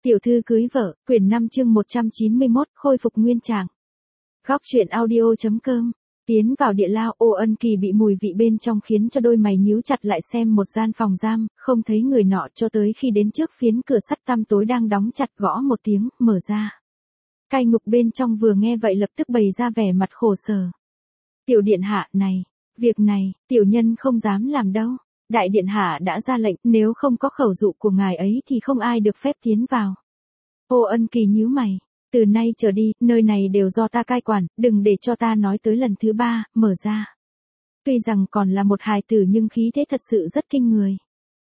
Tiểu thư cưới vợ, quyển 5 chương 191, khôi phục nguyên trạng. Góc truyện audio.com. Tiến vào địa lao, Ô Ân Kỳ bị mùi vị bên trong khiến cho đôi mày nhíu chặt lại xem một gian phòng giam, không thấy người nọ cho tới khi đến trước phiến cửa sắt tăm tối đang đóng chặt gõ một tiếng, mở ra. Cai ngục bên trong vừa nghe vậy lập tức bày ra vẻ mặt khổ sở. Tiểu điện hạ này, việc này, tiểu nhân không dám làm đâu. Đại điện hạ đã ra lệnh, nếu không có khẩu dụ của ngài ấy thì không ai được phép tiến vào. Ô Ân Kỳ nhíu mày, từ nay trở đi, nơi này đều do ta cai quản, đừng để cho ta nói tới lần thứ ba, mở ra. Tuy rằng còn là một hài tử nhưng khí thế thật sự rất kinh người.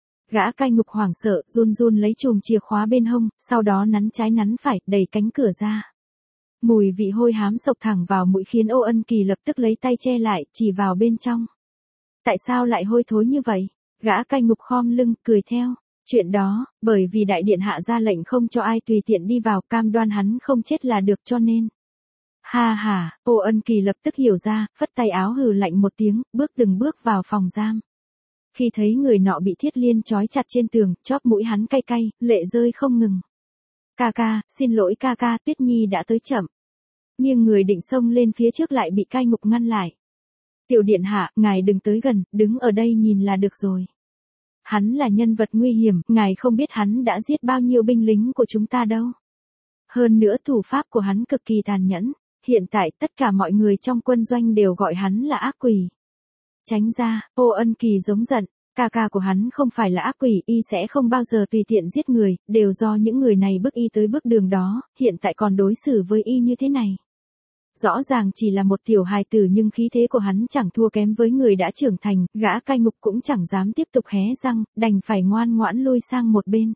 Gã cai ngục hoảng sợ, run run lấy chùm chìa khóa bên hông, sau đó nắn trái nắn phải, đẩy cánh cửa ra. Mùi vị hôi hám sộc thẳng vào mũi khiến Ô Ân Kỳ lập tức lấy tay che lại, chỉ vào bên trong. Tại sao lại hôi thối như vậy? Gã cai ngục khom lưng, cười theo. Chuyện đó, bởi vì đại điện hạ ra lệnh không cho ai tùy tiện đi vào, cam đoan hắn không chết là được cho nên. Ha ha, Ô Ân Kỳ lập tức hiểu ra, phất tay áo hừ lạnh một tiếng, bước từng bước vào phòng giam. Khi thấy người nọ bị thiết liên trói chặt trên tường, chóp mũi hắn cay cay, lệ rơi không ngừng. Ca ca, xin lỗi ca ca, Tuyết Nhi đã tới chậm. Nhưng người định xông lên phía trước lại bị cai ngục ngăn lại. Tiểu điện hạ, ngài đừng tới gần, đứng ở đây nhìn là được rồi. Hắn là nhân vật nguy hiểm, ngài không biết hắn đã giết bao nhiêu binh lính của chúng ta đâu. Hơn nữa thủ pháp của hắn cực kỳ tàn nhẫn, hiện tại tất cả mọi người trong quân doanh đều gọi hắn là ác quỷ. Tránh ra, Ô Ân Kỳ giống giận, ca ca của hắn không phải là ác quỷ, y sẽ không bao giờ tùy tiện giết người, đều do những người này bức y tới bước đường đó, hiện tại còn đối xử với y như thế này. Rõ ràng chỉ là một tiểu hài tử nhưng khí thế của hắn chẳng thua kém với người đã trưởng thành, gã cai ngục cũng chẳng dám tiếp tục hé răng, đành phải ngoan ngoãn lui sang một bên.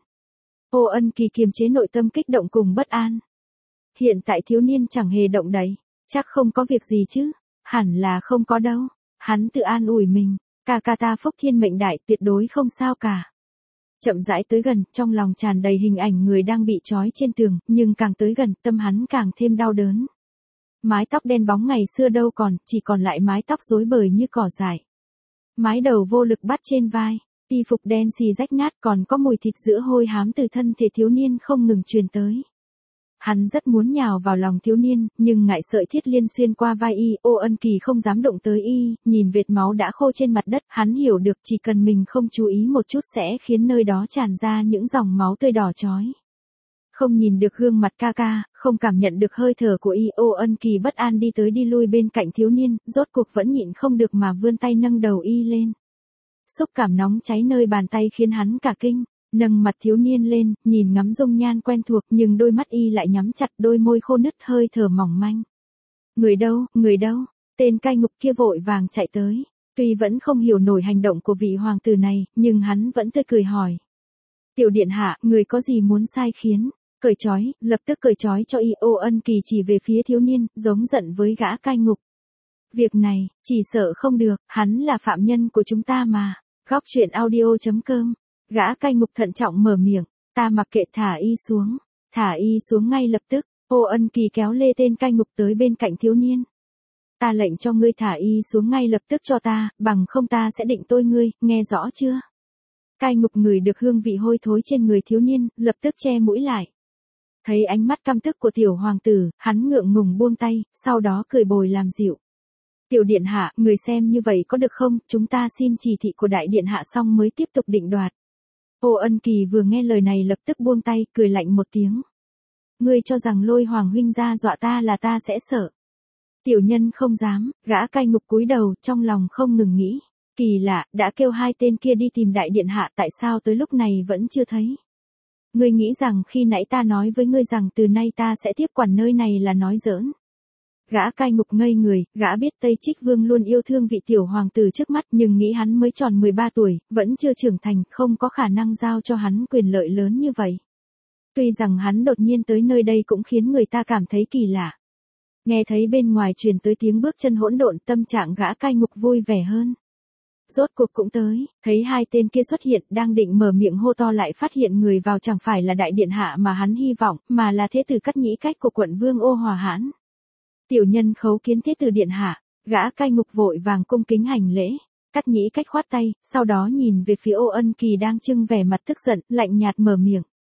Ô Ân Kỳ kiềm chế nội tâm kích động cùng bất an. Hiện tại thiếu niên chẳng hề động đậy, chắc không có việc gì chứ, hẳn là không có đâu. Hắn tự an ủi mình, ca ca ta phúc thiên mệnh đại, tuyệt đối không sao cả. Chậm rãi tới gần, trong lòng tràn đầy hình ảnh người đang bị trói trên tường, nhưng càng tới gần, tâm hắn càng thêm đau đớn. Mái tóc đen bóng ngày xưa đâu còn, chỉ còn lại mái tóc rối bời như cỏ dại. Mái đầu vô lực bắt trên vai, y phục đen xì rách nát, còn có mùi thịt sữa hôi hám từ thân thể thiếu niên không ngừng truyền tới. Hắn rất muốn nhào vào lòng thiếu niên, nhưng ngại sợi thiết liên xuyên qua vai y, Ô Ân Kỳ không dám động tới y, nhìn vệt máu đã khô trên mặt đất, hắn hiểu được chỉ cần mình không chú ý một chút sẽ khiến nơi đó tràn ra những dòng máu tươi đỏ chói. Không nhìn được gương mặt ca ca, không cảm nhận được hơi thở của y, Ô Ân Kỳ bất an đi tới đi lui bên cạnh thiếu niên, rốt cuộc vẫn nhịn không được mà vươn tay nâng đầu y lên. Xúc cảm nóng cháy nơi bàn tay khiến hắn cả kinh, nâng mặt thiếu niên lên, nhìn ngắm dung nhan quen thuộc nhưng đôi mắt y lại nhắm chặt, đôi môi khô nứt, hơi thở mỏng manh. Người đâu, tên cai ngục kia vội vàng chạy tới, tuy vẫn không hiểu nổi hành động của vị hoàng tử này, nhưng hắn vẫn tươi cười hỏi. Tiểu điện hạ, người có gì muốn sai khiến? Cởi trói, lập tức cởi trói cho y. Ô Ân Kỳ chỉ về phía thiếu niên, giống giận với gã cai ngục. Việc này, chỉ sợ không được, hắn là phạm nhân của chúng ta mà. Góc truyện audio.com. Gã cai ngục thận trọng mở miệng, ta mặc kệ, thả y xuống ngay lập tức. Ô Ân Kỳ kéo lê tên cai ngục tới bên cạnh thiếu niên. Ta lệnh cho ngươi thả y xuống ngay lập tức cho ta, bằng không ta sẽ định tôi ngươi, nghe rõ chưa? Cai ngục ngửi được hương vị hôi thối trên người thiếu niên, lập tức che mũi lại. Thấy ánh mắt căm tức của tiểu hoàng tử, hắn ngượng ngùng buông tay, sau đó cười bồi làm dịu. Tiểu điện hạ, người xem như vậy có được không, chúng ta xin chỉ thị của đại điện hạ xong mới tiếp tục định đoạt. Ô Ân Kỳ vừa nghe lời này lập tức buông tay, cười lạnh một tiếng. Ngươi cho rằng Lôi hoàng huynh ra dọa ta là ta sẽ sợ. Tiểu nhân không dám, gã cai ngục cúi đầu, trong lòng không ngừng nghĩ. Kỳ lạ, đã kêu hai tên kia đi tìm đại điện hạ, tại sao tới lúc này vẫn chưa thấy? Ngươi nghĩ rằng khi nãy ta nói với ngươi rằng từ nay ta sẽ tiếp quản nơi này là nói giỡn. Gã cai ngục ngây người, gã biết Tây Trích Vương luôn yêu thương vị tiểu hoàng tử trước mắt nhưng nghĩ hắn mới tròn 13 tuổi, vẫn chưa trưởng thành, không có khả năng giao cho hắn quyền lợi lớn như vậy. Tuy rằng hắn đột nhiên tới nơi đây cũng khiến người ta cảm thấy kỳ lạ. Nghe thấy bên ngoài truyền tới tiếng bước chân hỗn độn, tâm trạng gã cai ngục vui vẻ hơn. Rốt cuộc cũng tới, thấy hai tên kia xuất hiện, đang định mở miệng hô to lại phát hiện người vào chẳng phải là đại điện hạ mà hắn hy vọng, mà là thế tử Cắt Nhĩ Cách của quận Vương Ô Hòa Hãn. Tiểu nhân khấu kiến thế tử điện hạ, gã cai ngục vội vàng cung kính hành lễ. Cắt Nhĩ Cách khoát tay, sau đó nhìn về phía Ô Ân Kỳ đang trưng vẻ mặt tức giận, lạnh nhạt mở miệng.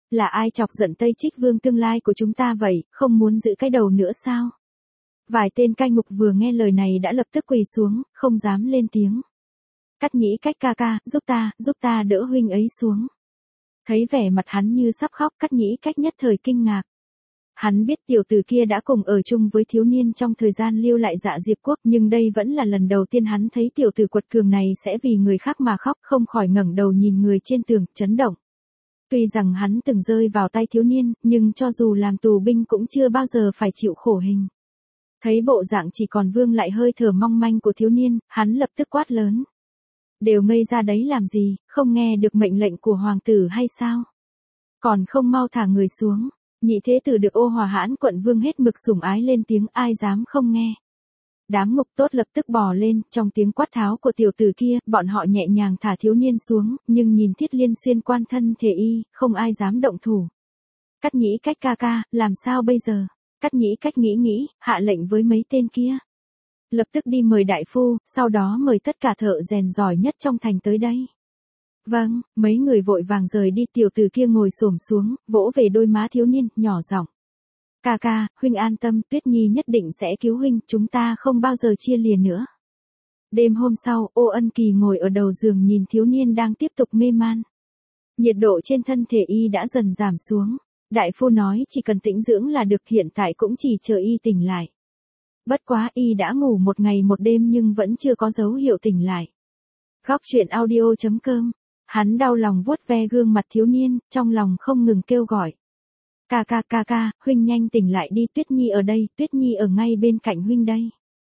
Là ai chọc giận Tây Trích Vương tương lai của chúng ta vậy, không muốn giữ cái đầu nữa sao? Vài tên cai ngục vừa nghe lời này đã lập tức quỳ xuống, không dám lên tiếng. Cắt Nhĩ Cách ca ca, giúp ta đỡ huynh ấy xuống. Thấy vẻ mặt hắn như sắp khóc, Cắt Nhĩ Cách nhất thời kinh ngạc. Hắn biết tiểu tử kia đã cùng ở chung với thiếu niên trong thời gian lưu lại Dạ Diệp Quốc, nhưng đây vẫn là lần đầu tiên hắn thấy tiểu tử quật cường này sẽ vì người khác mà khóc, không khỏi ngẩng đầu nhìn người trên tường, chấn động. Tuy rằng hắn từng rơi vào tay thiếu niên, nhưng cho dù làm tù binh cũng chưa bao giờ phải chịu khổ hình. Thấy bộ dạng chỉ còn vương lại hơi thở mong manh của thiếu niên, hắn lập tức quát lớn. Đều ngây ra đấy làm gì, không nghe được mệnh lệnh của hoàng tử hay sao? Còn không mau thả người xuống. Nhị thế tử được Ô Hòa Hãn quận vương hết mực sủng ái lên tiếng, ai dám không nghe. Đám ngục tốt lập tức bò lên, trong tiếng quát tháo của tiểu tử kia, bọn họ nhẹ nhàng thả thiếu niên xuống, nhưng nhìn Thiết Liên xuyên quan thân thể y, không ai dám động thủ. Cắt Nhĩ Cách ca ca, làm sao bây giờ? Cắt Nhĩ Cách nghĩ, hạ lệnh với mấy tên kia. Lập tức đi mời đại phu, sau đó mời tất cả thợ rèn giỏi nhất trong thành tới đây. Vâng, mấy người vội vàng rời đi, tiểu tử kia ngồi xổm xuống, vỗ về đôi má thiếu niên, nhỏ giọng. Ca ca, huynh an tâm, Tuyết Nhi nhất định sẽ cứu huynh, chúng ta không bao giờ chia lìa nữa. Đêm hôm sau, Ô Ân Kỳ ngồi ở đầu giường nhìn thiếu niên đang tiếp tục mê man. Nhiệt độ trên thân thể y đã dần giảm xuống. Đại phu nói chỉ cần tĩnh dưỡng là được, hiện tại cũng chỉ chờ y tỉnh lại. Bất quá y đã ngủ một ngày một đêm nhưng vẫn chưa có dấu hiệu tỉnh lại. Góc truyện audio.com. Hắn đau lòng vuốt ve gương mặt thiếu niên, trong lòng không ngừng kêu gọi. Ca ca, huynh nhanh tỉnh lại đi, Tuyết Nhi ở đây, Tuyết Nhi ở ngay bên cạnh huynh đây.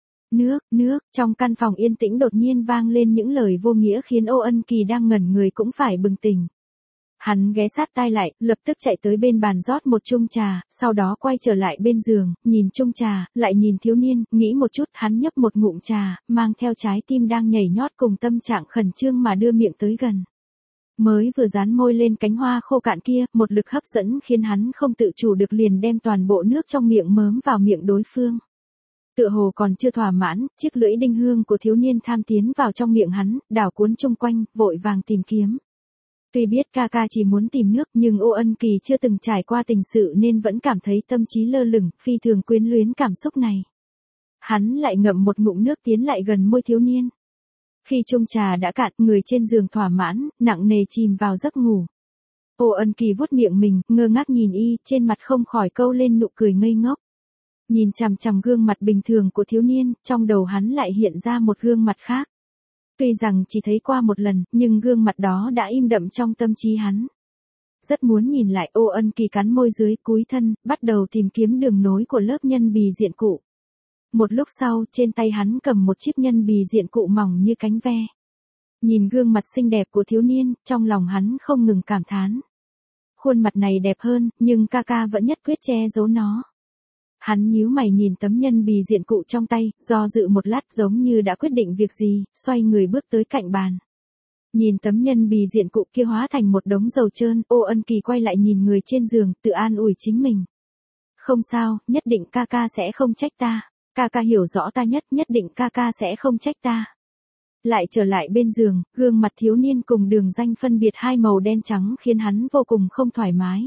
Nước, trong căn phòng yên tĩnh đột nhiên vang lên những lời vô nghĩa khiến Ô Ân Kỳ đang ngẩn người cũng phải bừng tỉnh. Hắn ghé sát tai lại, lập tức chạy tới bên bàn rót một chung trà, sau đó quay trở lại bên giường, nhìn chung trà, lại nhìn thiếu niên, nghĩ một chút, hắn nhấp một ngụm trà, mang theo trái tim đang nhảy nhót cùng tâm trạng khẩn trương mà đưa miệng tới gần. Mới vừa dán môi lên cánh hoa khô cạn kia, một lực hấp dẫn khiến hắn không tự chủ được liền đem toàn bộ nước trong miệng mớm vào miệng đối phương. Tựa hồ còn chưa thỏa mãn, chiếc lưỡi đinh hương của thiếu niên tham tiến vào trong miệng hắn, đảo cuốn chung quanh, vội vàng tìm kiếm. Tuy biết ca ca chỉ muốn tìm nước nhưng Ô Ân Kỳ chưa từng trải qua tình sự nên vẫn cảm thấy tâm trí lơ lửng, phi thường quyến luyến cảm xúc này. Hắn lại ngậm một ngụm nước tiến lại gần môi thiếu niên. Khi chung trà đã cạn, người trên giường thỏa mãn, nặng nề chìm vào giấc ngủ. Ô Ân Kỳ vuốt miệng mình, ngơ ngác nhìn y, trên mặt không khỏi câu lên nụ cười ngây ngốc. Nhìn chằm chằm gương mặt bình thường của thiếu niên, trong đầu hắn lại hiện ra một gương mặt khác. Tuy rằng chỉ thấy qua một lần, nhưng gương mặt đó đã im đậm trong tâm trí hắn. Rất muốn nhìn lại. Ô Ân Kỳ cắn môi dưới, cúi thân, bắt đầu tìm kiếm đường nối của lớp nhân bì diện cụ. Một lúc sau, trên tay hắn cầm một chiếc nhân bì diện cụ mỏng như cánh ve. Nhìn gương mặt xinh đẹp của thiếu niên, trong lòng hắn không ngừng cảm thán. Khuôn mặt này đẹp hơn, nhưng ca ca vẫn nhất quyết che giấu nó. Hắn nhíu mày nhìn tấm nhân bì diện cụ trong tay, do dự một lát giống như đã quyết định việc gì, xoay người bước tới cạnh bàn. Nhìn tấm nhân bì diện cụ kia hóa thành một đống dầu trơn, Ô Ân Kỳ quay lại nhìn người trên giường, tự an ủi chính mình. Không sao, nhất định ca ca sẽ không trách ta. Ca ca hiểu rõ ta nhất định ca ca sẽ không trách ta. Lại trở lại bên giường, gương mặt thiếu niên cùng đường ranh phân biệt hai màu đen trắng khiến hắn vô cùng không thoải mái.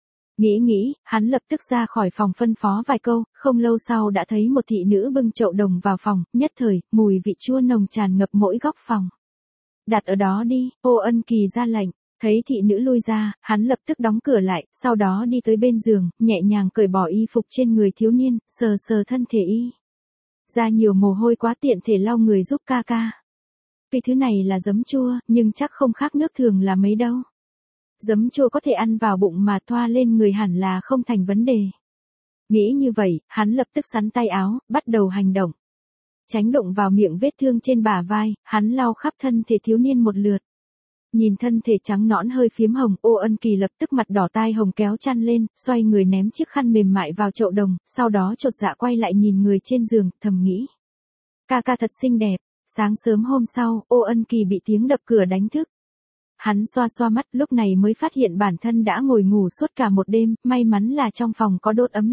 Nghĩ, hắn lập tức ra khỏi phòng phân phó vài câu, không lâu sau đã thấy một thị nữ bưng chậu đồng vào phòng, nhất thời, mùi vị chua nồng tràn ngập mỗi góc phòng. Đặt ở đó đi, Ô Ân Kỳ ra lệnh. Thấy thị nữ lui ra, hắn lập tức đóng cửa lại, sau đó đi tới bên giường, nhẹ nhàng cởi bỏ y phục trên người thiếu niên, sờ thân thể y. Ra nhiều mồ hôi quá, tiện thể lau người giúp ca ca. Tuy thứ này là giấm chua, nhưng chắc không khác nước thường là mấy đâu. Giấm chua có thể ăn vào bụng mà thoa lên người hẳn là không thành vấn đề. Nghĩ như vậy, hắn lập tức xắn tay áo, bắt đầu hành động. Tránh đụng vào miệng vết thương trên bả vai, hắn lau khắp thân thể thiếu niên một lượt. Nhìn thân thể trắng nõn hơi phiếm hồng, Ô Ân Kỳ lập tức mặt đỏ tai hồng kéo chăn lên, xoay người ném chiếc khăn mềm mại vào chậu đồng, sau đó chột dạ quay lại nhìn người trên giường, thầm nghĩ. Ca ca thật xinh đẹp. Sáng sớm hôm sau, Ô Ân Kỳ bị tiếng đập cửa đánh thức. Hắn xoa mắt, lúc này mới phát hiện bản thân đã ngồi ngủ suốt cả một đêm, may mắn là trong phòng có đốt ấm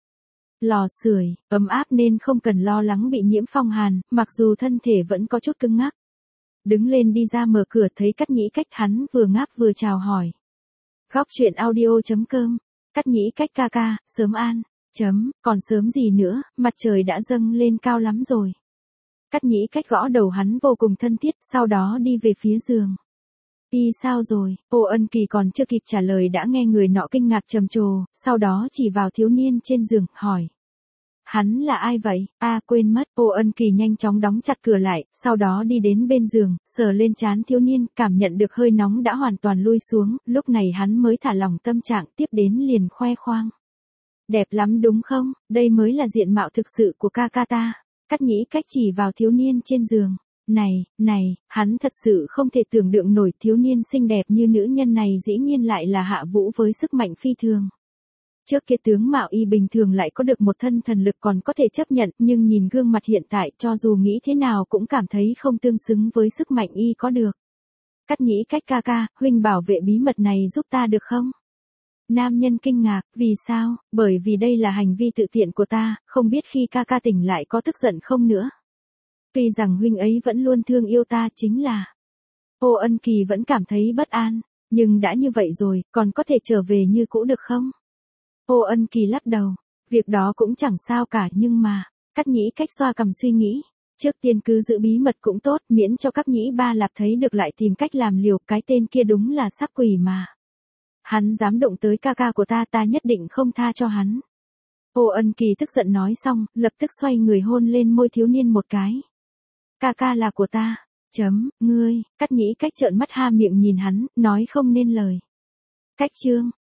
lò sưởi, ấm áp nên không cần lo lắng bị nhiễm phong hàn, mặc dù thân thể vẫn có chút cứng ngắc. Đứng lên đi ra mở cửa thấy Cắt Nhĩ Cách, hắn vừa ngáp vừa chào hỏi. Góc chuyện audio.com. Cắt nhĩ cách ca ca, sớm an. Còn sớm gì nữa, mặt trời đã dâng lên cao lắm rồi. Cắt nhĩ cách gõ đầu hắn vô cùng thân thiết, sau đó đi về phía giường. Đi sao rồi? Ô Ân Kỳ còn chưa kịp trả lời đã nghe người nọ kinh ngạc trầm trồ, sau đó chỉ vào thiếu niên trên giường, hỏi. Hắn là ai vậy? Quên mất. Ô Ân Kỳ nhanh chóng đóng chặt cửa lại, sau đó đi đến bên giường, sờ lên trán thiếu niên, cảm nhận được hơi nóng đã hoàn toàn lui xuống, lúc này hắn mới thả lỏng tâm trạng, tiếp đến liền khoe khoang. Đẹp lắm đúng không? Đây mới là diện mạo thực sự của ca ca ta. Cắt nhĩ cách chỉ vào thiếu niên trên giường. Này, hắn thật sự không thể tưởng tượng nổi thiếu niên xinh đẹp như nữ nhân này dĩ nhiên lại là Hạ Vũ với sức mạnh phi thường. Trước kia tướng mạo y bình thường lại có được một thân thần lực còn có thể chấp nhận, nhưng nhìn gương mặt hiện tại cho dù nghĩ thế nào cũng cảm thấy không tương xứng với sức mạnh y có được. Cắt nhĩ cách ca ca, huynh bảo vệ bí mật này giúp ta được không? Nam nhân kinh ngạc, vì sao? Bởi vì đây là hành vi tự tiện của ta, không biết khi ca ca tỉnh lại có tức giận không nữa. Tuy rằng huynh ấy vẫn luôn thương yêu ta chính là. Ô Ân Kỳ vẫn cảm thấy bất an, nhưng đã như vậy rồi, còn có thể trở về như cũ được không? Ô Ân Kỳ lắc đầu, việc đó cũng chẳng sao cả nhưng mà, Cắt nhĩ cách xoa cằm suy nghĩ. Trước tiên cứ giữ bí mật cũng tốt, miễn cho Cáp Nhĩ Ba Lạp thấy được lại tìm cách làm liều, cái tên kia đúng là sắc quỷ mà. Hắn dám động tới ca ca của ta, ta nhất định không tha cho hắn. Ô Ân Kỳ tức giận nói xong, lập tức xoay người hôn lên môi thiếu niên một cái. Ca ca là của ta. Ngươi, Cắt nhĩ cách trợn mắt ha miệng nhìn hắn, nói không nên lời. Cách chương,